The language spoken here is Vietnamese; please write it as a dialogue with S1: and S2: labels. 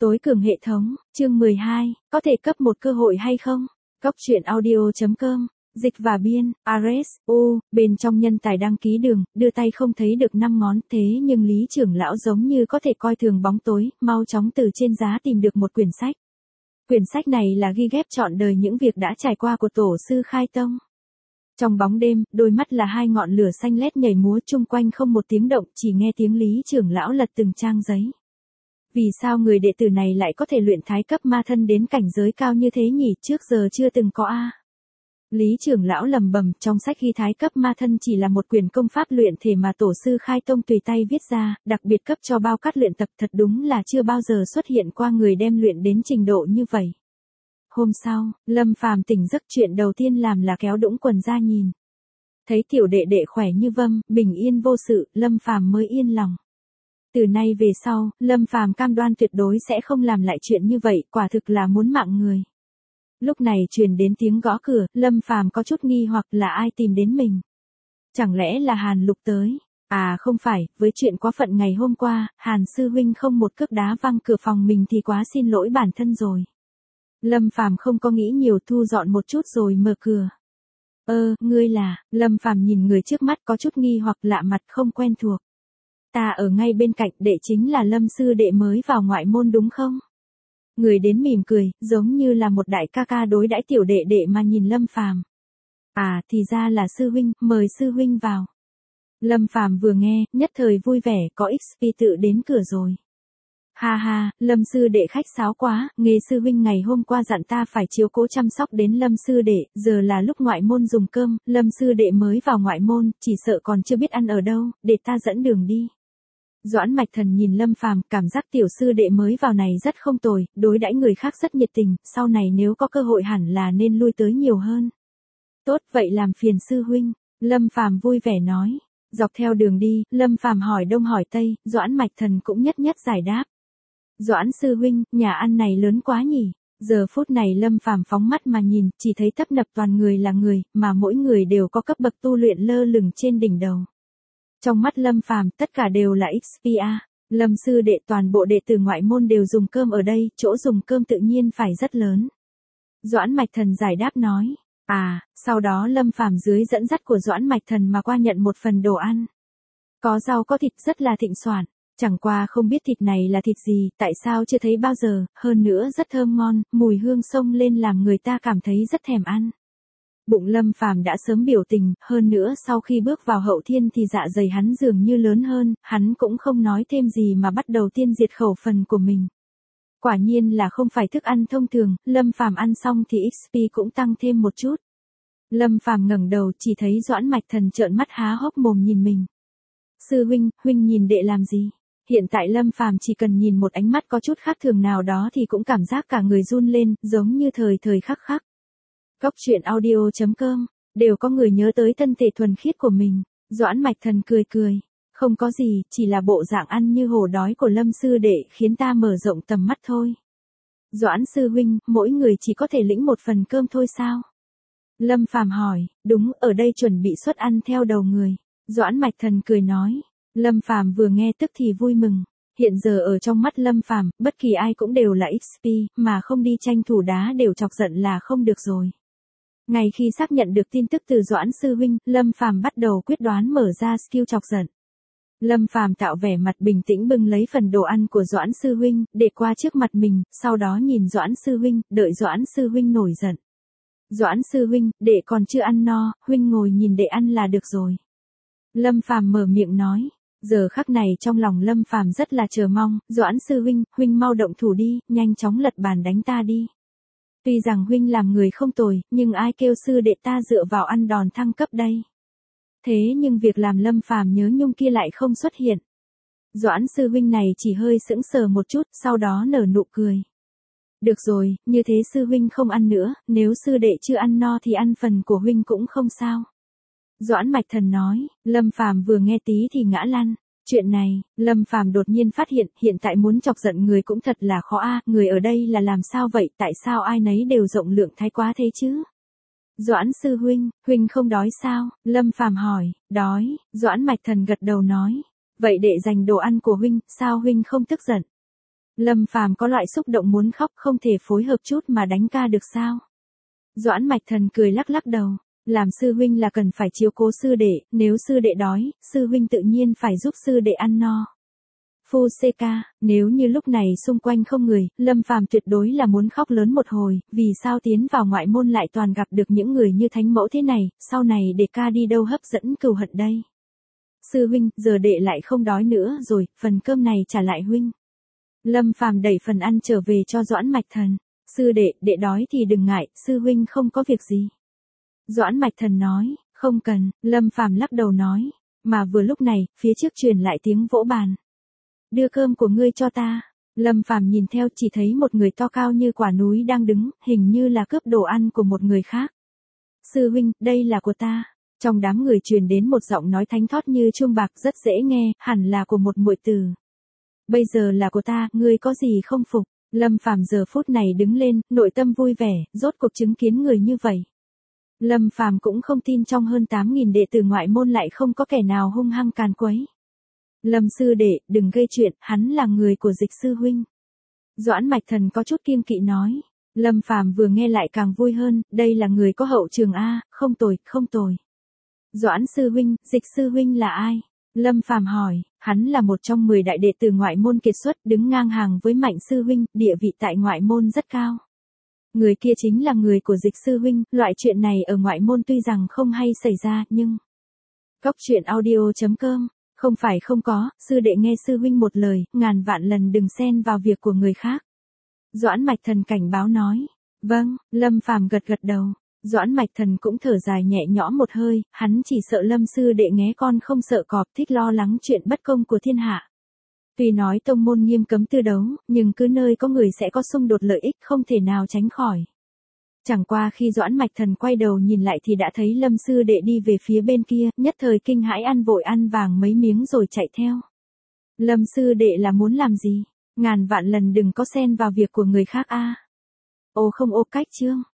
S1: Tối cường hệ thống, chương 12, có thể cấp một cơ hội hay không? Cốc truyện audio.com, dịch và biên, Ares, bên trong nhân tài đăng ký đường, đưa tay không thấy được 5 ngón, thế nhưng Lý trưởng lão giống như có thể coi thường bóng tối, mau chóng từ trên giá tìm được một quyển sách. Quyển sách này là ghi ghép trọn đời những việc đã trải qua của tổ sư Khai Tông. Trong bóng đêm, đôi mắt là hai ngọn lửa xanh lét nhảy múa chung quanh không một tiếng động, chỉ nghe tiếng Lý trưởng lão lật từng trang giấy. Vì sao người đệ tử này lại có thể luyện thái cấp ma thân đến cảnh giới cao như thế nhỉ, trước giờ chưa từng có a. Lý trưởng lão lầm bầm, trong sách ghi thái cấp ma thân chỉ là một quyển công pháp luyện thể mà tổ sư Khai Tông tùy tay viết ra, đặc biệt cấp cho bao cát luyện tập, thật đúng là chưa bao giờ xuất hiện qua người đem luyện đến trình độ như vậy. Hôm sau, Lâm Phàm tỉnh giấc, chuyện đầu tiên làm là kéo đũng quần ra nhìn. Thấy tiểu đệ đệ khỏe như vâm, bình yên vô sự, Lâm Phàm mới yên lòng. Từ nay về sau, Lâm Phàm cam đoan tuyệt đối sẽ không làm lại chuyện như vậy, quả thực là muốn mạng người. Lúc này truyền đến tiếng gõ cửa, Lâm Phàm có chút nghi hoặc là ai tìm đến mình. Chẳng lẽ là Hàn Lục tới? À không phải, với chuyện quá phận ngày hôm qua, Hàn sư huynh không một cước đá văng cửa phòng mình thì quá xin lỗi bản thân rồi. Lâm Phàm không có nghĩ nhiều, thu dọn một chút rồi mở cửa. Ngươi là? Lâm Phàm nhìn người trước mắt có chút nghi hoặc, lạ mặt không quen thuộc. Ta ở ngay bên cạnh, đệ chính là Lâm sư đệ mới vào ngoại môn đúng không? Người đến mỉm cười, giống như là một đại ca ca đối đãi tiểu đệ đệ mà nhìn Lâm Phàm. À, thì ra là sư huynh, mời sư huynh vào. Lâm Phàm vừa nghe, nhất thời vui vẻ, có XP tự đến cửa rồi. Ha ha, Lâm sư đệ khách sáo quá, nghe sư huynh ngày hôm qua dặn ta phải chiếu cố chăm sóc đến Lâm sư đệ, giờ là lúc ngoại môn dùng cơm, Lâm sư đệ mới vào ngoại môn, chỉ sợ còn chưa biết ăn ở đâu, để ta dẫn đường đi. Doãn Mạch Thần nhìn Lâm Phàm, cảm giác tiểu sư đệ mới vào này rất không tồi, đối đãi người khác rất nhiệt tình, sau này nếu có cơ hội hẳn là nên lui tới nhiều hơn. Tốt, vậy làm phiền sư huynh, Lâm Phàm vui vẻ nói. Dọc theo đường đi, Lâm Phàm hỏi đông hỏi tây, Doãn Mạch Thần cũng nhất nhất giải đáp. Doãn sư huynh, nhà ăn này lớn quá nhỉ. Giờ phút này Lâm Phàm phóng mắt mà nhìn, chỉ thấy tấp nập toàn người là người, mà mỗi người đều có cấp bậc tu luyện lơ lửng trên đỉnh đầu. Trong mắt Lâm Phàm tất cả đều là XPA. Lâm sư đệ, toàn bộ đệ tử ngoại môn đều dùng cơm ở đây, chỗ dùng cơm tự nhiên phải rất lớn. Doãn Mạch Thần giải đáp nói. À, sau đó Lâm Phàm dưới dẫn dắt của Doãn Mạch Thần mà qua nhận một phần đồ ăn. Có rau có thịt rất là thịnh soạn, chẳng qua không biết thịt này là thịt gì, tại sao chưa thấy bao giờ, hơn nữa rất thơm ngon, mùi hương xông lên làm người ta cảm thấy rất thèm ăn. Bụng Lâm Phàm đã sớm biểu tình, hơn nữa sau khi bước vào hậu thiên thì dạ dày hắn dường như lớn hơn, hắn cũng không nói thêm gì mà bắt đầu tiên diệt khẩu phần của mình. Quả nhiên là không phải thức ăn thông thường, Lâm Phàm ăn xong thì XP cũng tăng thêm một chút. Lâm Phàm ngẩng đầu chỉ thấy Doãn Mạch Thần trợn mắt há hốc mồm nhìn mình. Sư huynh, huynh nhìn đệ làm gì? Hiện tại Lâm Phàm chỉ cần nhìn một ánh mắt có chút khác thường nào đó thì cũng cảm giác cả người run lên, giống như thời khắc khắc. Cốc truyện audio.com, đều có người nhớ tới thân thể thuần khiết của mình. Doãn Mạch Thần cười cười. Không có gì, chỉ là bộ dạng ăn như hổ đói của Lâm sư đệ khiến ta mở rộng tầm mắt thôi. Doãn sư huynh, mỗi người chỉ có thể lĩnh một phần cơm thôi sao? Lâm Phàm hỏi, đúng, ở đây chuẩn bị suất ăn theo đầu người. Doãn Mạch Thần cười nói. Lâm Phàm vừa nghe tức thì vui mừng. Hiện giờ ở trong mắt Lâm Phàm, bất kỳ ai cũng đều là XP, mà không đi tranh thủ đá đều chọc giận là không được rồi. Ngay khi xác nhận được tin tức từ Doãn sư huynh, Lâm Phàm bắt đầu quyết đoán mở ra skill chọc giận. Lâm Phàm tạo vẻ mặt bình tĩnh bưng lấy phần đồ ăn của Doãn sư huynh, để qua trước mặt mình, sau đó nhìn Doãn sư huynh, đợi Doãn sư huynh nổi giận. Doãn sư huynh, đệ còn chưa ăn no, huynh ngồi nhìn đệ ăn là được rồi. Lâm Phàm mở miệng nói. Giờ khắc này trong lòng Lâm Phàm rất là chờ mong, Doãn sư huynh, huynh mau động thủ đi, nhanh chóng lật bàn đánh ta đi. Tuy rằng huynh làm người không tồi, nhưng ai kêu sư đệ ta dựa vào ăn đòn thăng cấp đây. Thế nhưng việc làm Lâm Phàm nhớ nhung kia lại không xuất hiện. Doãn sư huynh này chỉ hơi sững sờ một chút, sau đó nở nụ cười. Được rồi, như thế sư huynh không ăn nữa, nếu sư đệ chưa ăn no thì ăn phần của huynh cũng không sao. Doãn Mạch Thần nói. Lâm Phàm vừa nghe tí thì ngã lăn. Chuyện này, Lâm Phàm đột nhiên phát hiện tại muốn chọc giận người cũng thật là khó a, người ở đây là làm sao vậy, tại sao ai nấy đều rộng lượng thái quá thế chứ? Doãn sư huynh không đói sao? Lâm Phàm hỏi. Đói. Doãn Mạch Thần gật đầu nói. Vậy để dành đồ ăn của huynh, sao huynh không tức giận? Lâm Phàm có loại xúc động muốn khóc, không thể phối hợp chút mà đánh ca được sao? Doãn Mạch Thần cười lắc lắc đầu, làm sư huynh là cần phải chiếu cố sư đệ, nếu sư đệ đói, sư huynh tự nhiên phải giúp sư đệ ăn no. Phu xê ca, nếu như lúc này xung quanh không người, Lâm Phàm tuyệt đối là muốn khóc lớn một hồi, vì sao tiến vào ngoại môn lại toàn gặp được những người như thánh mẫu thế này, sau này để ca đi đâu hấp dẫn cừu hận đây. Sư huynh, giờ đệ lại không đói nữa rồi, phần cơm này trả lại huynh. Lâm Phàm đẩy phần ăn trở về cho Doãn Mạch Thần. Sư đệ, đệ đói thì đừng ngại, sư huynh không có việc gì. Doãn Mạch Thần nói, không cần, Lâm Phàm lắc đầu nói, mà vừa lúc này, phía trước truyền lại tiếng vỗ bàn. Đưa cơm của ngươi cho ta. Lâm Phàm nhìn theo chỉ thấy một người to cao như quả núi đang đứng, hình như là cướp đồ ăn của một người khác. Sư huynh, đây là của ta. Trong đám người truyền đến một giọng nói thánh thót như chuông bạc rất dễ nghe, hẳn là của một muội tử. Bây giờ là của ta, ngươi có gì không phục? Lâm Phàm giờ phút này đứng lên, nội tâm vui vẻ, rốt cuộc chứng kiến người như vậy. Lâm Phàm cũng không tin trong hơn 8.000 đệ tử ngoại môn lại không có kẻ nào hung hăng càn quấy. Lâm sư đệ, đừng gây chuyện, hắn là người của Dịch sư huynh. Doãn Mạch Thần có chút kiêng kỵ nói. Lâm Phàm vừa nghe lại càng vui hơn, đây là người có hậu trường a, không tồi, không tồi. Doãn sư huynh, Dịch sư huynh là ai? Lâm Phàm hỏi, hắn là một trong 10 đại đệ tử ngoại môn kiệt xuất, đứng ngang hàng với Mạnh sư huynh, địa vị tại ngoại môn rất cao. Người kia chính là người của Dịch sư huynh, loại chuyện này ở ngoại môn tuy rằng không hay xảy ra, nhưng Cóc truyện audio.com, không phải không có, sư đệ nghe sư huynh một lời, ngàn vạn lần đừng xen vào việc của người khác. Doãn Mạch Thần cảnh báo nói. Vâng, Lâm Phàm gật gật đầu. Doãn Mạch Thần cũng thở dài nhẹ nhõm một hơi, hắn chỉ sợ Lâm sư đệ nghé con không sợ cọp, thích lo lắng chuyện bất công của thiên hạ. Tuy nói tông môn nghiêm cấm tư đấu, nhưng cứ nơi có người sẽ có xung đột lợi ích không thể nào tránh khỏi. Chẳng qua khi Doãn Mạch Thần quay đầu nhìn lại thì đã thấy Lâm sư đệ đi về phía bên kia, nhất thời kinh hãi ăn vội ăn vàng mấy miếng rồi chạy theo. Lâm sư đệ là muốn làm gì? Ngàn vạn lần đừng có xen vào việc của người khác a. Ô không ô cách chương.